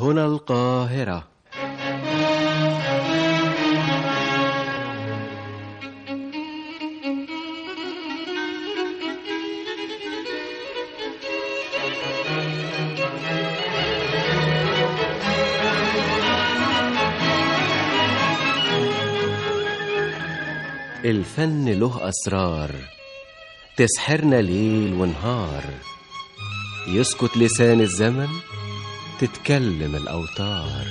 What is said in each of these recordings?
هنا القاهرة. الفن له أسرار تسحرنا ليل ونهار، يسكت لسان الزمن تتكلم الأوتار.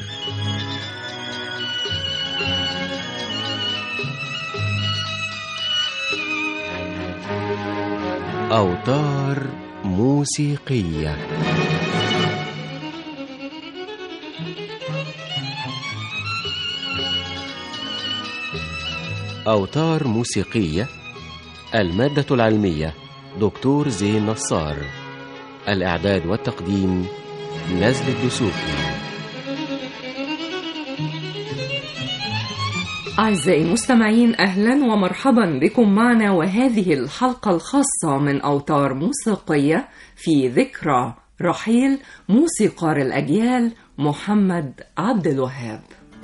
أوتار موسيقية. أوتار موسيقية. المادة العلمية دكتور زين نصار. الإعداد والتقديم نزل الدسوقي. أعزائي المستمعين، أهلا ومرحبا بكم معنا، وهذه الحلقة الخاصة من أوتار موسيقية في ذكرى رحيل موسيقار الأجيال محمد عبد الوهاب.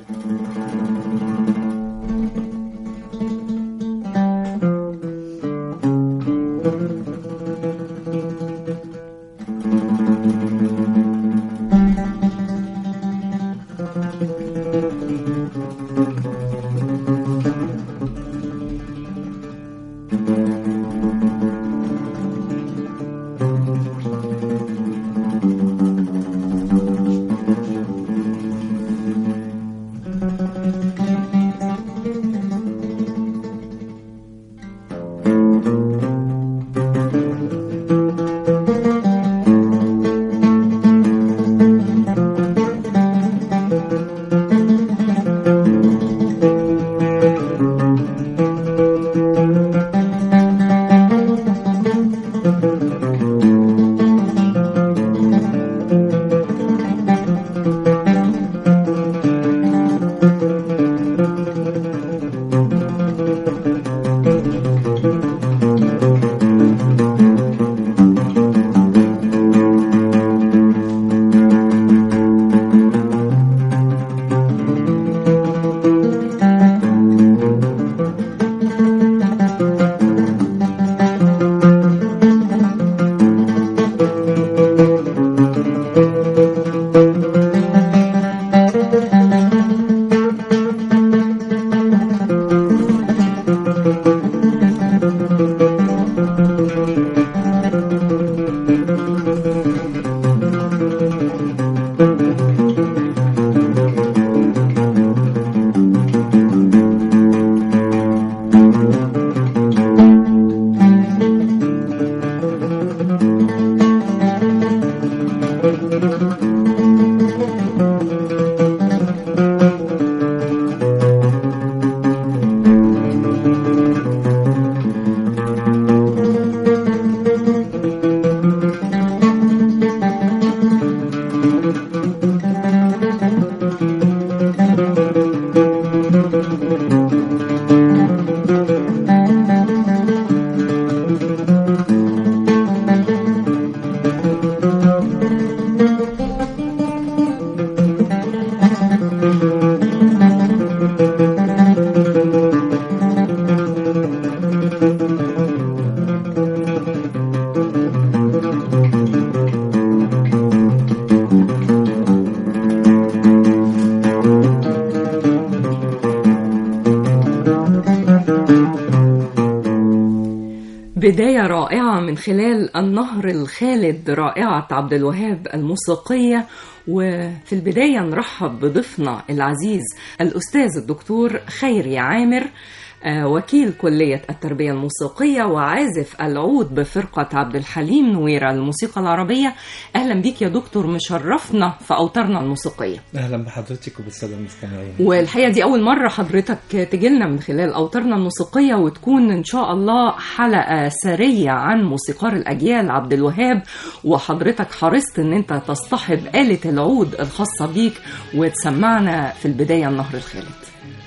بداية رائعة من خلال النهر الخالد رائعة عبد الوهاب الموسيقية. وفي البداية نرحب بضيفنا العزيز الأستاذ الدكتور خيري عامر، وكيل كلية التربية الموسيقية وعازف العود بفرقة عبد الحليم نويرة الموسيقى العربية. أهلا بيك يا دكتور، مشرفنا في أوتارنا الموسيقية. أهلا بحضرتك وبالسادة المستمعين. والحقيقة دي أول مرة حضرتك تجيلنا من خلال أوتارنا الموسيقية، وتكون إن شاء الله حلقة سرية عن موسيقار الأجيال عبد الوهاب، وحضرتك حرصت إن أنت تصطحب آلة العود الخاصة بيك وتسمعنا في البداية النهر الخالد.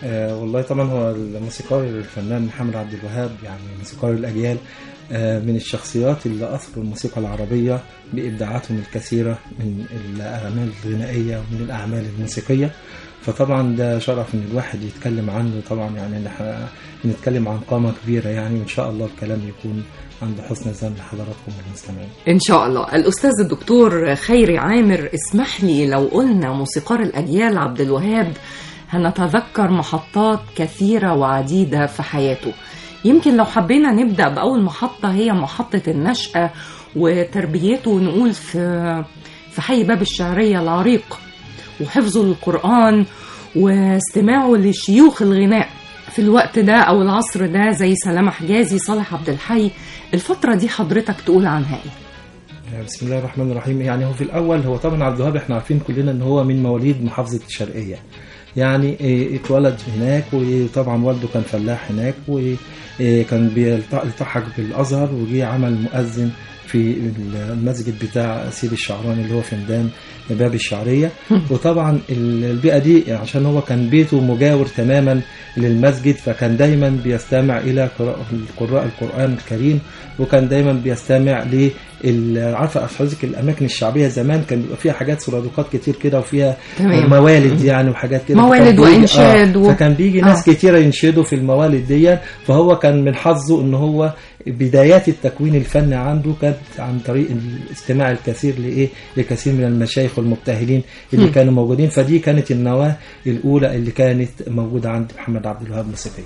والله طبعا هو الموسيقار الفنان محمد عبد الوهاب يعني موسيقار الأجيال، من الشخصيات اللي أثروا الموسيقى العربية بإبداعاتهم الكثيرة من الأعمال الغنائية ومن الأعمال الموسيقية. فطبعا ده شرف ان الواحد يتكلم عنه، طبعا يعني احنا نتكلم عن قامة كبيرة يعني، وان شاء الله الكلام يكون عند حسن الظن لحضراتكم المستمعين إن شاء الله. الأستاذ الدكتور خيري عامر، اسمح لي لو قلنا موسيقار الأجيال عبد الوهاب هنتذكر محطات كثيرة وعديدة في حياته. يمكن لو حبينا نبدأ بأول محطة هي محطة النشأة وتربيته، نقول في حي باب الشعرية العريق، وحفظه للقرآن واستماعه لشيوخ الغناء في الوقت ده أو العصر ده زي سلامة حجازي، صالح عبد الحي. الفترة دي حضرتك تقول عنها ايه؟ بسم الله الرحمن الرحيم. يعني هو في الأول هو طبعا عبد الوهاب احنا عارفين كلنا ان هو من مواليد محافظة الشرقية، يعني اتولد هناك، وطبعا والده كان فلاح هناك، وكان بيلتحق بالأزهر، وجي عمل مؤذن في المسجد بتاع سيد الشعراني اللي هو في ميدان باب الشعرية. وطبعا البيئة دي عشان هو كان بيته مجاور تماما للمسجد، فكان دايما بيستمع إلى قراء القرآن الكريم، وكان دايما بيستمع عارفة حضرتك الأماكن الشعبية زمان كان بيبقى فيها حاجات سرادقات كتير كده، وفيها موالد يعني وحاجات كده، موالد وإنشاد فكان بيجي ناس كتيرة ينشدوا في الموالد دي. فهو كان من حظه إن هو بدايات التكوين الفني عنده كانت عن طريق الاستماع الكثير لكثير من المشايخ والمبتهلين اللي كانوا موجودين. فدي كانت النواة الأولى اللي كانت موجودة عند محمد عبد الوهاب موسيقيا.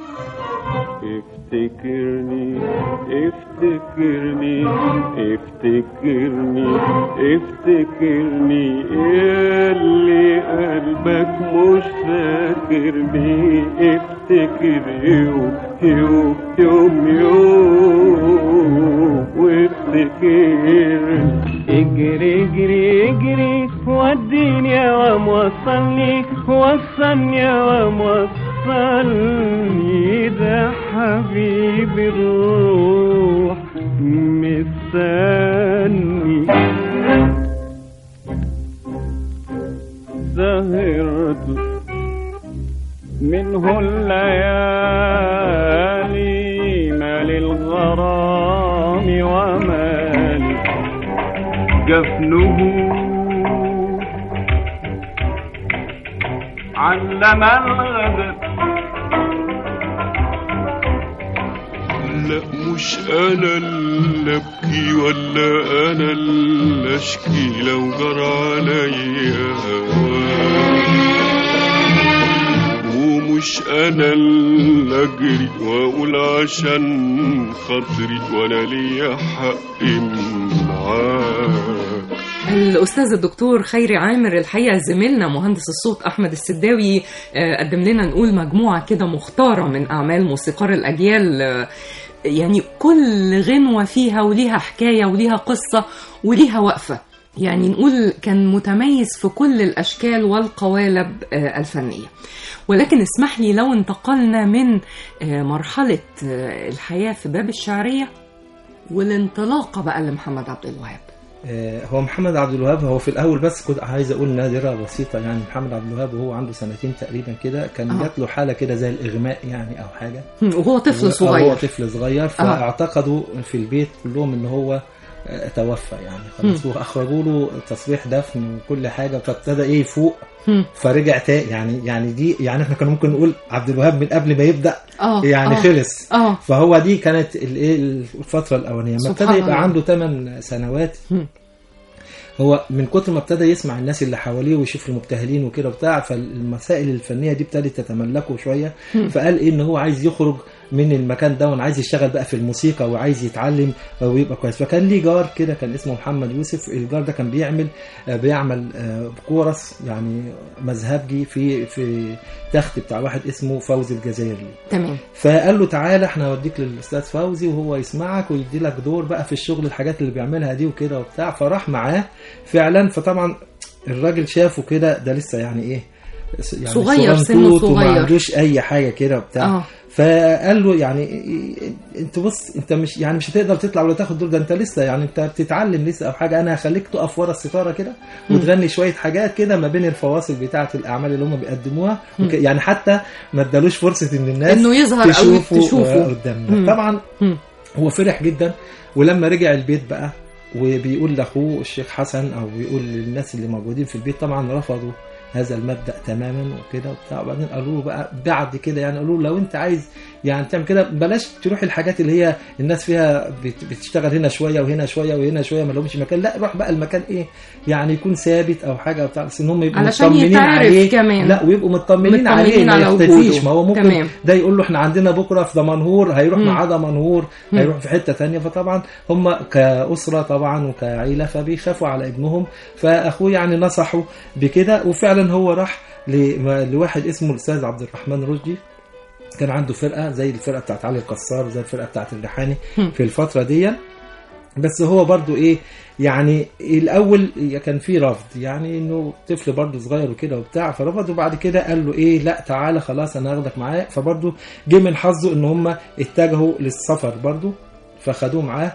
افتكرني افتكرني افتكرني افتكرني اللي قلبك مش فاكرني، افتكر يوم يوم يوم يوم وافتكرني. اجري اجري اجري وديني يا وموصلني، وصلني يا وموصلني، ده حبيبي الروح مستني. سهرت منه الليالي مال الغرام ومال جفنه، علم الغدر. لا مش انا اللي ابكي ولا انا اللي اشكي لو جرى عليا، ومش انا اللي اجري واقول عشان خاطري ولا ليا حق معاك. الأستاذ الدكتور خيري عامر، الحقيقة زميلنا مهندس الصوت أحمد السداوي قدم لنا نقول مجموعة كده مختارة من أعمال موسيقار الأجيال، يعني كل غنوة فيها وليها حكاية وليها قصة وليها وقفة، يعني نقول كان متميز في كل الأشكال والقوالب الفنية. ولكن اسمح لي لو انتقلنا من مرحلة الحياة في باب الشعرية والانطلاقة بقى لمحمد عبد الوهاب. هو محمد عبد الوهاب هو في الأول بس كنت عايز أقول نادرة بسيطة، يعني محمد عبد الوهاب وهو عنده 2 سنين تقريبا كده كان جات له حالة كده زي الإغماء يعني أو حاجة، وهو طفل صغير. هو طفل صغير، فاعتقدوا في البيت كلهم إن هو توفى يعني خلاص، واخرجوا له تصريح دفن وكل حاجه، فابتدى يفوق فرجع تاني يعني دي يعني احنا كنا ممكن نقول عبد الوهاب من قبل ما يبدا يعني خلص. فهو دي كانت الفتره الاولانيه ما ابتدى يبقى عنده 8 سنوات. هو من كتر ما ابتدى يسمع الناس اللي حواليه ويشوف المبتهلين وكده بتاع، فالمسائل الفنيه دي ابتدت تتملكه شويه، فقال ان هو عايز يخرج من المكان ده وعايز يشتغل بقى في الموسيقى وعايز يتعلم ويبقى كويس. فكان ليه جار كده كان اسمه محمد يوسف، الجار ده كان بيعمل كورس يعني مذهبي في تخت بتاع واحد اسمه فوزي الجزائري. تمام. فقال له تعالى احنا هوديك للاستاذ فوزي وهو يسمعك ويدي لك دور بقى في الشغل الحاجات اللي بيعملها دي وكده وبتاع. فراح معاه فعلا. فطبعا الراجل شافه كده ده لسه يعني ايه يعني صغير، سنه صغير وما عندوش اي حاجه كده وبتاع. فقال له يعني انت بص، انت مش هتقدر تطلع ولا تاخد دور، ده انت لسه يعني انت بتتعلم لسه او حاجه، انا هخليك تقف ورا الستاره كده وتغني شويه حاجات كده ما بين الفواصل بتاعه الاعمال اللي هم بيقدموها، يعني حتى ما ادالوش فرصه ان الناس انه يظهر او تشوفه قدامنا. طبعا هو فرح جدا، ولما رجع البيت بقى وبيقول لاخوه الشيخ حسن او بيقول للناس اللي موجودين في البيت، طبعا رفضوا هذا المبدأ تماما وكده وبتاع. وبعدين قالوا له بقى بعد كده يعني قالوا له لو انت عايز يعني تعمل كده بلاش تروح الحاجات اللي هي الناس فيها بتشتغل هنا شويه وهنا شويه وهنا شويه ما لهمش مكان، لا روح بقى المكان ايه يعني يكون ثابت او حاجه بتاع، بس ان هم يبقوا مطمنين عليه كمان. لا ويبقوا مطمنين عليه ما يختفيش. ما هو ممكن كمان ده يقول له احنا عندنا بكره في دمنهور، هيروح مع دمنهور هيروح في حته ثانيه. فطبعا هم كاسره طبعا وكعيله فبيخافوا على ابنهم، فاخوه يعني نصحوا بكده. وفعلا هو راح لواحد اسمه الاستاذ عبد الرحمن رشدي، كان عنده فرقه زي الفرقه بتاعت علي القصار زي الفرقه بتاعت الريحاني في الفتره دي. بس هو برضو ايه يعني الاول كان في رفض، يعني انه طفل برضو صغير وكده وبتاع، فرفض. وبعد كده قال له ايه لا تعالى خلاص انا هاخدك معايا. فبرضو جه من حظه ان هم اتجهوا للسفر برضو فخدوه معاه.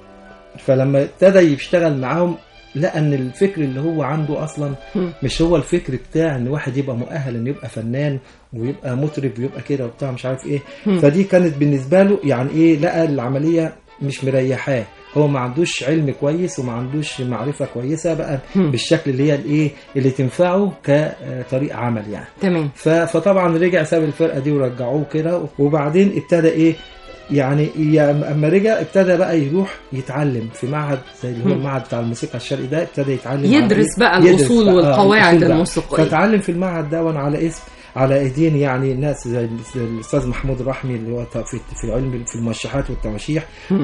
فلما ابتدى يشتغل معاهم لقى ان الفكر اللي هو عنده اصلا مش هو الفكر بتاع ان واحد يبقى مؤهل ان يبقى فنان ويبقى مطرب ويبقى كده وبتاع مش عارف ايه. فدي كانت بالنسبه له يعني ايه، لقى العمليه مش مريحاه، هو ما عندوش علم كويس وما عندوش معرفه كويسه بقى بالشكل اللي هي الايه اللي تنفعه كطريق عمل يعني. تمام. فطبعا رجع ساب الفرقه دي ورجعوه كده. وبعدين ابتدى ايه يعني اما رجع ابتدى بقى يروح يتعلم في معهد زي اللي هو المعهد بتاع الموسيقى الشرقي ده، ابتدى يتعلم يدرس بقى الاصول والقواعد الموسيقيه. فتعلم في المعهد ده على اسم على ايدين يعني ناس زي الاستاذ محمود الرحمي اللي هو في العلم في الموشحات والتواشيح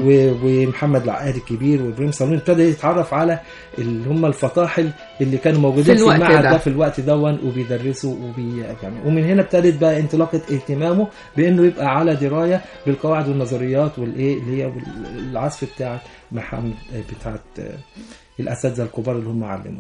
ومحمد العقاد الكبير وابراهيم صالون. ابتدى يتعرف على اللي هم الفطاحل اللي كانوا موجودين في المعهد ده في الوقت دون وبيدرسوا يعني. ومن هنا ابتدت بقى انطلاقه اهتمامه بانه يبقى على درايه بالقواعد والنظريات والايه اللي هي العزف بتاعت محمد بتاعت الاساتذه الكبار اللي هم علموه.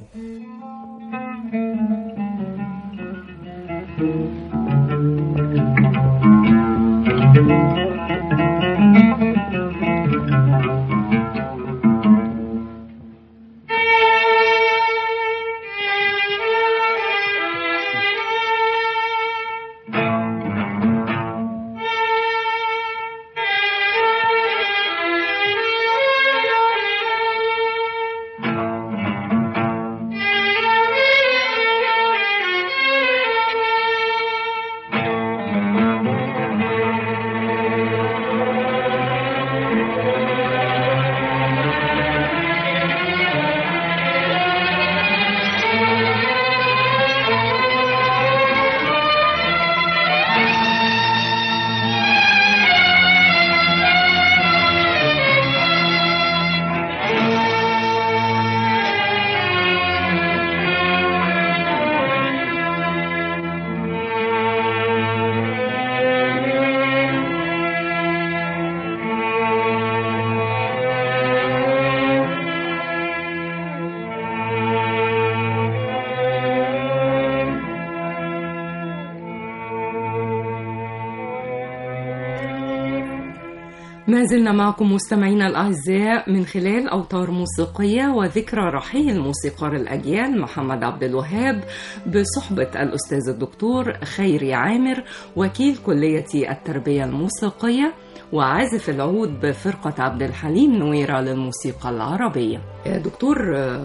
ما زلنا معكم مستمعينا الأعزاء من خلال أوتار موسيقية وذكرى رحيل الموسيقار الأجيال محمد عبد الوهاب بصحبة الأستاذ الدكتور خيري عامر وكيل كلية التربية الموسيقية وعازف العود بفرقة عبد الحليم نويرة للموسيقى العربية. دكتور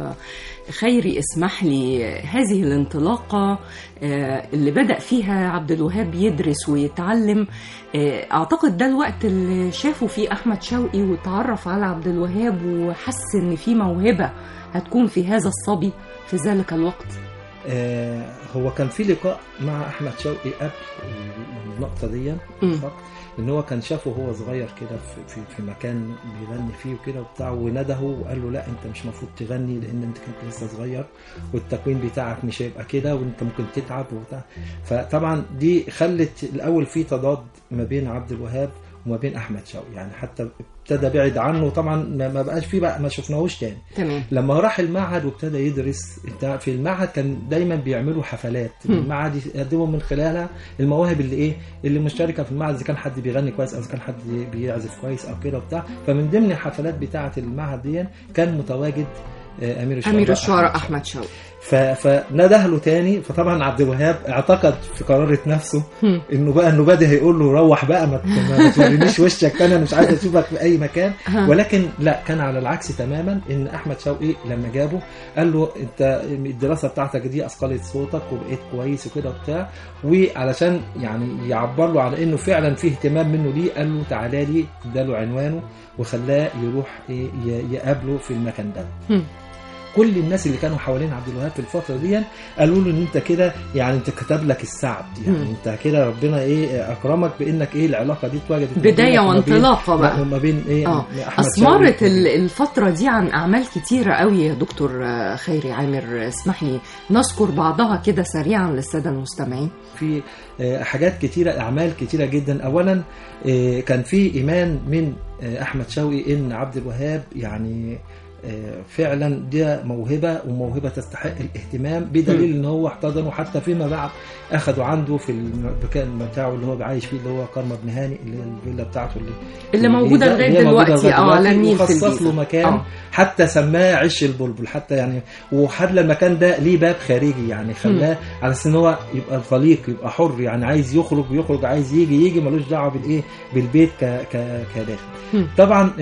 خيري اسمح لي، هذه الانطلاقة اللي بدأ فيها عبد الوهاب يدرس ويتعلم، أعتقد ده الوقت اللي شافوا فيه أحمد شوقي وتعرف على عبد الوهاب وحس إن في موهبة هتكون في هذا الصبي في ذلك الوقت. هو كان في لقاء مع أحمد شوقي قبل النقطة دي ان هو كان شافه وهو صغير كده في مكان بيغني فيه وكده وبتاع، ونده وقال له لا انت مش المفروض تغني لان انت كنت لسه صغير والتكوين بتاعك مش هيبقى كده وانت ممكن تتعب وبتاع. فطبعا دي خلت الاول في تضاد ما بين عبد الوهاب وما بين احمد شوقي، يعني حتى ابتدى بعد عنه طبعا، ما بقاش فيه بقى، ما شفناهوش تاني. تمام. لما راح المعهد وابتدى يدرس، في المعهد كان دايما بيعملوا حفلات المعهد يقدموا من خلالها المواهب اللي مشتركه في المعهد، اذا كان حد بيغني كويس او اذا كان حد بيعزف كويس او كده وبتاع. فمن ضمن الحفلات بتاعه المعهد دي كان متواجد امير الشعراء احمد شوقي. فنده له تاني. فطبعا عبد الوهاب اعتقد في قرارة نفسه انه بقى انه بدأ هيقول له روح بقى، ما تورينيش وشك تاني، انا مش عايز اشوفك في اي مكان. ولكن لا، كان على العكس تماما، ان احمد شوقي لما جابه قال له انت الدراسه بتاعتك دي اثقلت صوتك وبقيت كويس وكده وبتاع، وعلشان يعني يعبر له على انه فعلا فيه اهتمام منه ليه، قال له تعالى لي، اداله عنوانه وخلاه يروح يقابله في المكان ده. كل الناس اللي كانوا حوالين عبد الوهاب في الفتره دي قالوا له ان انت كده يعني انت كتب لك السعد، يعني انت كده ربنا اكرمك بانك العلاقه دي اتوجدت بدايه وانطلاقه بقى ما بين اثمرت الفتره دي عن اعمال كتيره قوي يا دكتور خيري عامر. اسمح لي نذكر بعضها كده سريعا للساده المستمعين. في حاجات كتيره، اعمال كتيره جدا. اولا كان في ايمان من احمد شوقي ان عبد الوهاب يعني فعلا دي موهبة، وموهبة تستحق الاهتمام، بدليل ان هو احتضنه حتى فيما بعد، اخذوا عنده في المكان بتاعه اللي هو عايش فيه، اللي هو كرم بن هاني، اللي هي الفيلا بتاعته اللي موجودة لغاية دلوقتي على النيل في الجيزة. وخصص له مكان حتى سماه عش البلبل، حتى يعني وخلى المكان ده ليه باب خارجي، يعني خلاه على اساس ان هو يبقى طليق، يبقى حر، يعني عايز يخرج، عايز يجي ملوش دعوه بالبيت كداخل. طبعا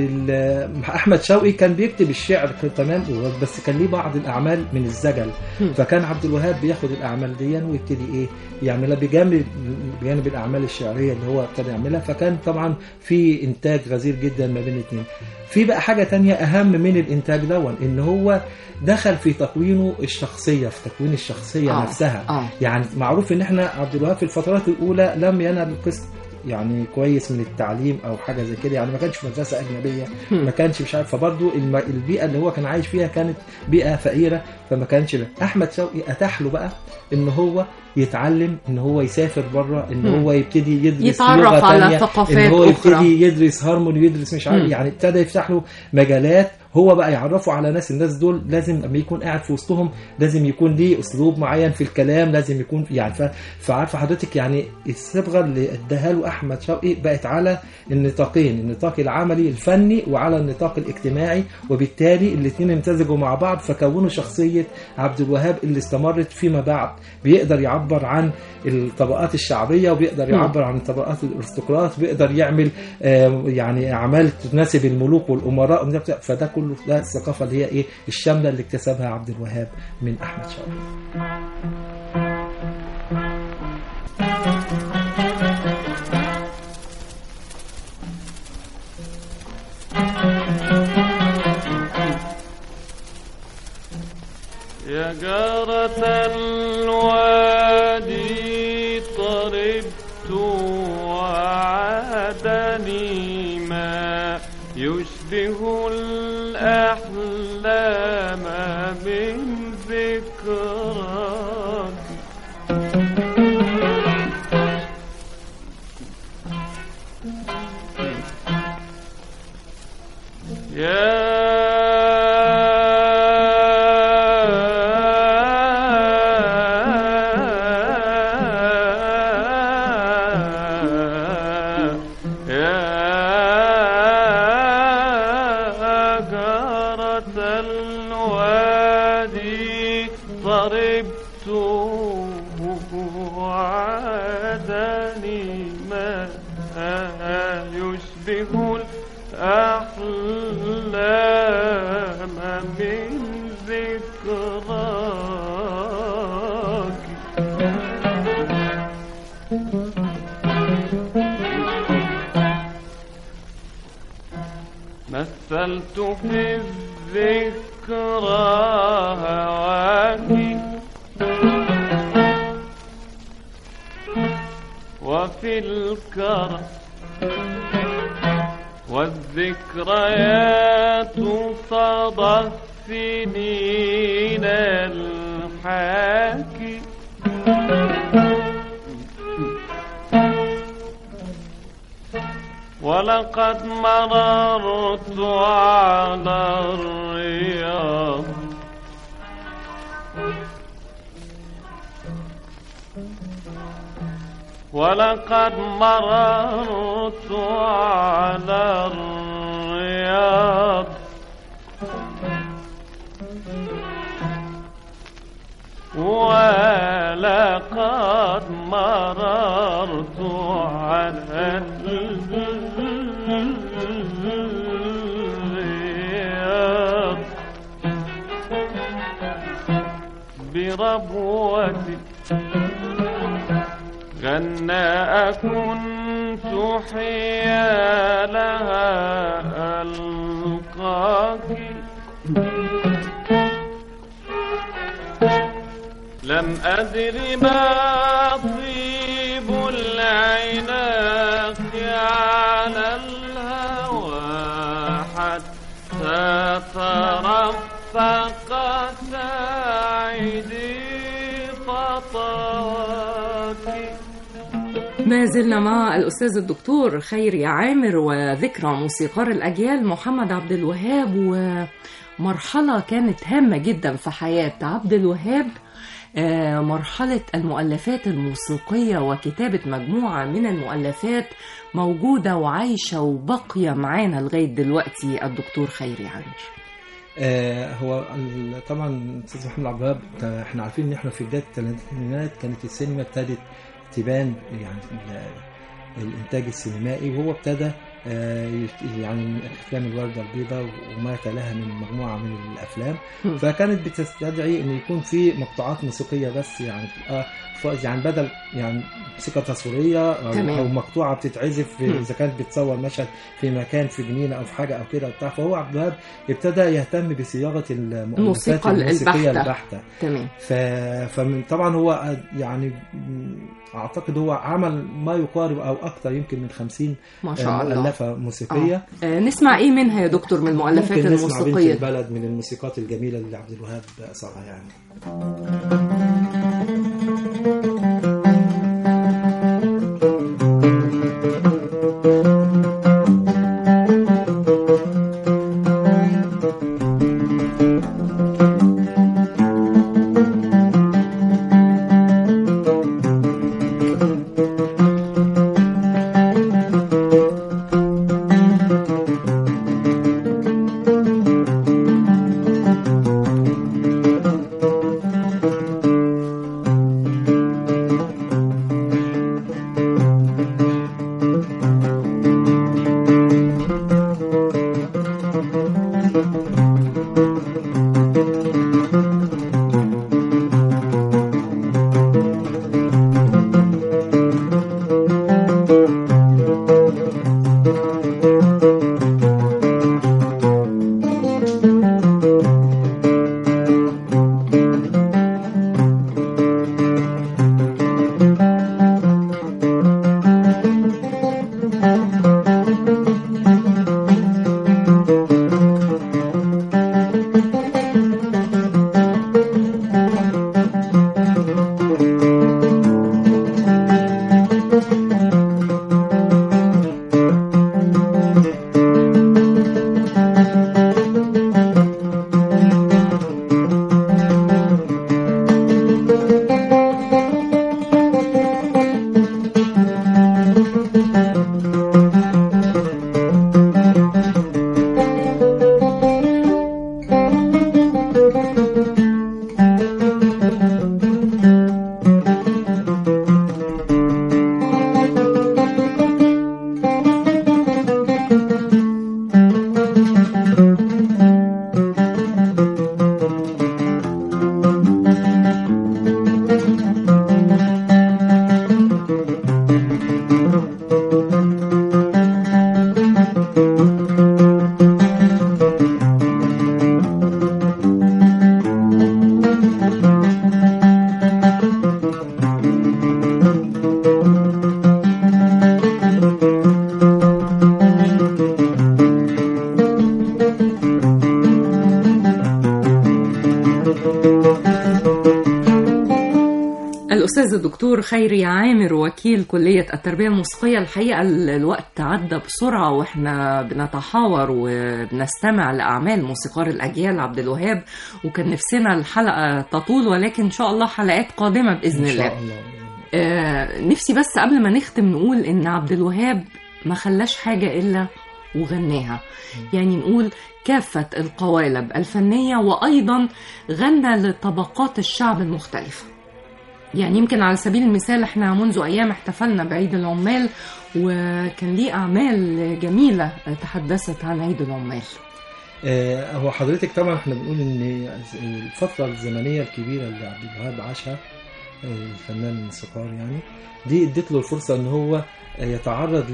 احمد شوقي كان بيكتب الشعر تمام، بس كان ليه بعض الاعمال من الزجل، فكان عبد الوهاب بياخد الاعمال دي ويبتدي يعملها بجانب الاعمال الشعريه اللي هو ابتدى يعملها. فكان طبعا في انتاج غزير جدا ما بين الاثنين. في بقى حاجه تانية اهم من الانتاج دون، ان هو دخل في تكوينه الشخصيه، في تكوين الشخصيه نفسها. يعني معروف ان احنا عبد الوهاب في الفترات الاولى لم ينل قسط يعني كويس من التعليم او حاجه زي كده، يعني ما كانش في مدرسه اجنبيه، ما كانش مش عارف، فبرضه البيئه اللي هو كان عايش فيها كانت بيئه فقيره، فما كانش احمد شوقي اتاح له بقى ان هو يتعلم، ان هو يسافر بره، ان هو يبتدي يدرس يتعرف على ثقافات ان هو أخرى، يبتدي يدرس هارموني، يدرس مش عارف، يعني ابتدى يفتح له مجالات. هو بقى يعرفوا على الناس دول لازم لما يكون قاعد في وسطهم لازم يكون ليه اسلوب معين في الكلام، لازم يكون يعني فعارفه حضرتك يعني الصبغه اللي اداها له احمد شوقي بقت على النطاقين، النطاق العملي الفني وعلى النطاق الاجتماعي، وبالتالي الاثنين امتزجوا مع بعض فكونوا شخصيه عبد الوهاب اللي استمرت فيما بعد. بيقدر يعبر عن الطبقات الشعبيه، وبيقدر يعبر عن طبقات الارستقراط، بيقدر يعمل يعني اعمال تناسب الملوك والامراء، فده كله ده الثقافه اللي هي الشامله اللي اكتسبها عبد الوهاب من احمد شوقي. يا جارة الوادي طربت وعادني ما يشبه الأحلام من ذكراك. طربت وعادني ما يشبه الأحلام من ذكراك. مثلت في الذكرى هواكي وفي الكرم والذكريات صدى السنين الحاكي. ولقد مررت على الرياض ولقد مررت على الرياض ولقد مررت على الرياض بربوتي غنى كنت حيالها ألقاك لم أدر ما طيب العناق على الهوى حتى ترفقت عيدي خطواك. ما زلنا مع الأستاذ الدكتور خيري عامر وذكرى موسيقار الأجيال محمد عبد الوهاب، ومرحلة كانت هامة جدا في حياة عبد الوهاب، مرحلة المؤلفات الموسيقية وكتابة مجموعة من المؤلفات موجودة وعايشة وباقية معانا لغاية دلوقتي. الدكتور خيري عامر. هو طبعا أستاذ محمد عبد الوهاب، احنا عارفين ان احنا في بداية الثمانينات كانت السينما ابتدت تبان، يعني الانتاج السينمائي، وهو ابتدى يعني افلام الوردة البيضاء وما تلاها من مجموعة من الافلام، فكانت بتستدعي ان يكون في مقطوعات موسيقية بس، يعني بدل يعني موسيقى تصويرية او مقطوعة بتتعزف اذا كانت بتصور مشهد في مكان في جنينة او في حاجة او كده وبتاع. فهو عبد الوهاب ابتدى يهتم بصياغة المؤلفات الموسيقية البحتة. تمام. طبعا هو يعني اعتقد هو عمل ما يقارب او اكثر يمكن من 50 ما شاء الله مؤلفة موسيقية. نسمع ايه منها يا دكتور من المؤلفات الموسيقية؟ نسمع بنت البلد من الموسيقات الجميلة اللي عبد الوهاب أثرها يعني. الأستاذ الدكتور خيري عامر وكيل كلية التربية الموسيقية. الحقيقة الوقت عدى بسرعة وإحنا بنتحاور وبنستمع لأعمال موسيقار الأجيال عبد الوهاب، وكان نفسنا الحلقة تطول ولكن إن شاء الله حلقات قادمة بإذن الله. نفسي بس قبل ما نختم نقول إن عبد الوهاب ما خلاش حاجة إلا وغناها، يعني نقول كافة القوالب الفنية، وأيضا غنى لطبقات الشعب المختلفة. يعني يمكن على سبيل المثال احنا منذ أيام احتفلنا بعيد العمال، وكان ليه أعمال جميلة تحدثت عن عيد العمال. هو حضرتك طبعا احنا بنقول ان الفترة الزمنية الكبيرة اللي عبد الوهاب عاشها الفنان الموسيقار يعني دي ادت له الفرصة ان هو يتعرض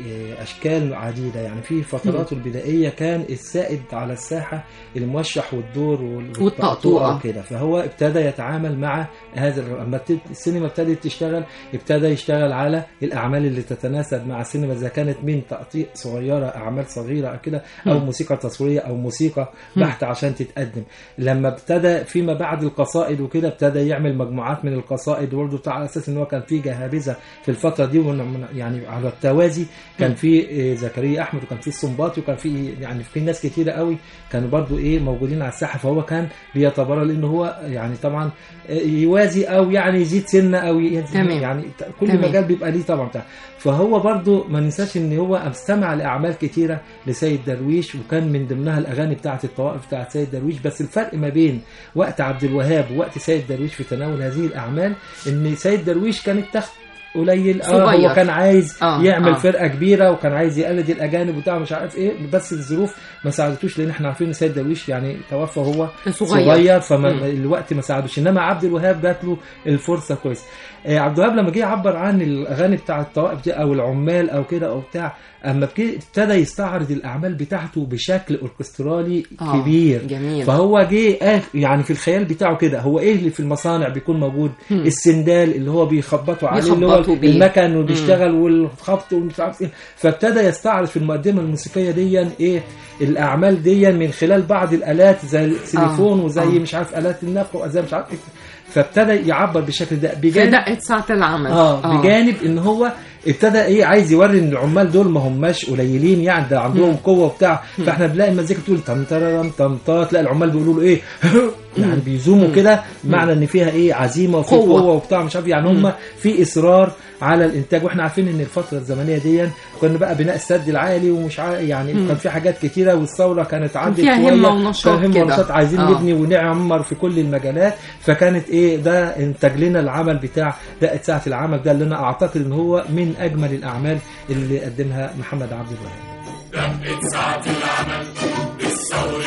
لأشكال عديدة. يعني في فتراته البدائية كان السائد على الساحة الموشح والدور والطقطوقة وكده، فهو ابتدى يتعامل مع هذا. لما السينما ابتدت تشتغل ابتدى يشتغل على الأعمال اللي تتناسب مع السينما، إذا كانت من تقطيع صغيرة، أعمال صغيرة كده، أو موسيقى تصويرية أو موسيقى بحتة عشان تتقدم. لما ابتدى فيما بعد القصائد وكده ابتدى يعمل مجموعات من القصائد برضه على أساس إن هو كان في جهابذة في الفترة دي، يعني على التوازي كان في زكريا احمد وكان في السنباطي وكان في يعني في ناس كتيره قوي كانوا برضو موجودين على الساحه. فهو كان بيتبرر لانه هو يعني طبعا يوازي او يعني يزيد سنه او يعني كل مجال بيبقى ليه طبعا بتاع. فهو برضو ما ننساش ان هو استمع لاعمال كتيره لسيد درويش، وكان من ضمنها الاغاني بتاعه الطوائف بتاعه سيد درويش. بس الفرق ما بين وقت عبد الوهاب ووقت سيد درويش في تناول هذه الاعمال ان سيد درويش كانت تخت قليل، هو كان عايز يعمل فرقه كبيره وكان عايز يقلد الاجانب وبتاع مش عارف ايه، بس الظروف ما ساعدتوش لان احنا عارفين ان سيد درويش يعني توفى وهو صغير فالوقت ما ساعدوش. انما عبد الوهاب جات له الفرصه كويس. عبد الوهاب لما جه يعبر عن الاغاني بتاعه الطوائف دي او العمال او كده او بتاع، اما ابتدى يستعرض الاعمال بتاعته بشكل اوركسترالي كبير. جميل. فهو جه يعني في الخيال بتاعه كده هو ايه اللي في المصانع بيكون موجود؟ السندال اللي هو بيخبطوا عليه اللي هو المكن وبيشتغل والخبط ومش عارف ايه. فابتدى يستعرض في المقدمه الموسيقيه دي ايه الاعمال دي من خلال بعض الالات زي التليفون وزي مش عارف الات النفخ وزي مش عارف ايه. فابتدى يعبر بالشكل ده بجانب دقة ساعة العمل. بجانب ان هو ابتدى عايز يوري ان العمال دول ما هماش قليلين، يعني ده عندهم قوه وبتاع. فاحنا بنلاقي المزيكا بتقول طم ترم طم طا، تلاقي العمال بيقولوا له ايه يعني بيزوموا كده، معنى ان فيها عزيمه وفي قوه وبتاع مش عارف، يعني هم في اصرار على الانتاج. واحنا عارفين ان الفتره الزمنيه دي كنا بقى بناء السد العالي ومش يعني كان في حاجات كتيره، والثوره كانت عدت شويه، همه ونشاط عايزين نبني ونعمر في كل المجالات. فكانت ده انتج لنا العمل بتاع دقة ساعة العمل ده، اللي انا اعتقد ان هو من اجمل الاعمال اللي قدمها محمد عبد الوهاب. دقة ساعة العمل بالثوري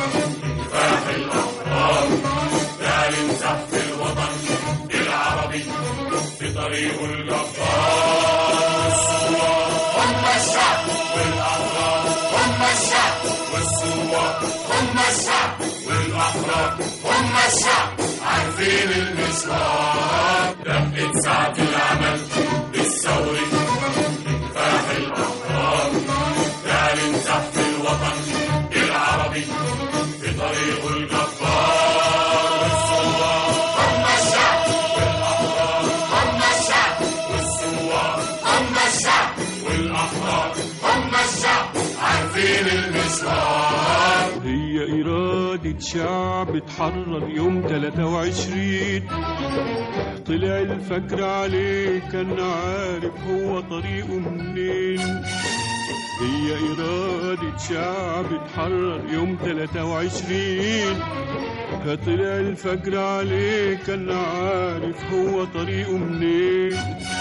كفاح الاحرار، تعلن زحف الوطن العربي في طريق الجبار. الثوار هم الشعب والاحرار، هم الشعب والثوار هم الشعب والاحرار، هم الشعب عارفين المشوار. دقة ساعة العمل بالثوري كفاح الأحرار، تعلن زحف الوطن العربي في طريق الجبار. الثوار هم الشعب والأحرار، هم الشعب والثوار هم الشعب والأحرار، هم الشعب عارفين المشوار. هي إرادة شعب اتحرر يوم 23، طلع الفجر عليه كان عارف هو طريقه منين. هي إرادة شعب اتحرر يوم 23، طلع الفجر عليه كان عارف هو طريقه منين.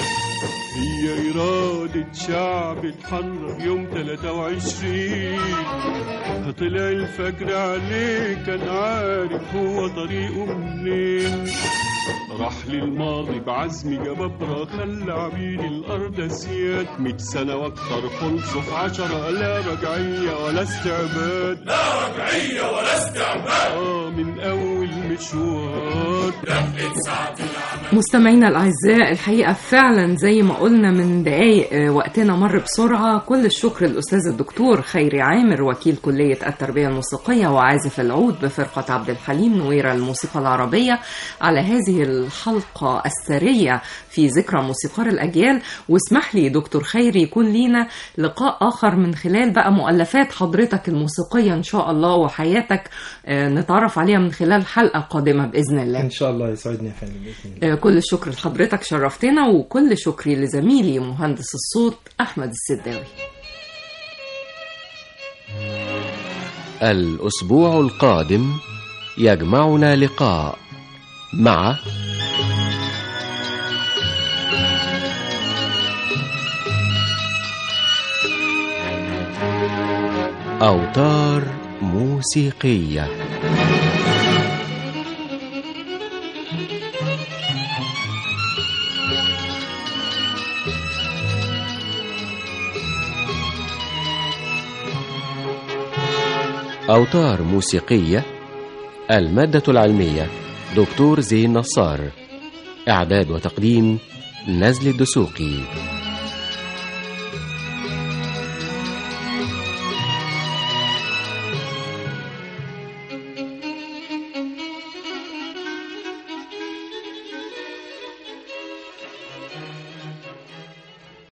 هي إرادة شعب اتحرر يوم 23، طلع الفجر عليه كان عارف هو طريقه منين. راح للماضي بعزم جبابرة، خلى عبيد الأرض أسياد 100 سنة وأكتر خلصوا في 10. لا رجعية ولا استعباد، لا رجعية ولا استعباد، من أول مشوار. دقة ساعة العمل مستمعينا الأعزاء، الحقيقة فعلا زي ما قلنا من دقايق وقتنا مر بسرعة. كل الشكر للأستاذ الدكتور خيري عامر، وكيل كلية التربية الموسيقية وعازف العود بفرقة عبد الحليم نويرة الموسيقى العربية، على هذه الحلقة الثرية في ذكرى موسيقار الأجيال. واسمح لي دكتور خيري يكون لينا لقاء آخر من خلال بقى مؤلفات حضرتك الموسيقية إن شاء الله وحياتك، نتعرف عليها من خلال حلقة قادمة بإذن الله. إن شاء الله يسعدني يا فندم بإذن الله. كل الشكر لحضرتك، شرفتنا، وكل شكري لزميلي مهندس الصوت أحمد السداوي. الأسبوع القادم يجمعنا لقاء مع أوتار موسيقية. أوتار موسيقية، المادة العلمية دكتور زين نصار، إعداد وتقديم نزل الدسوقي.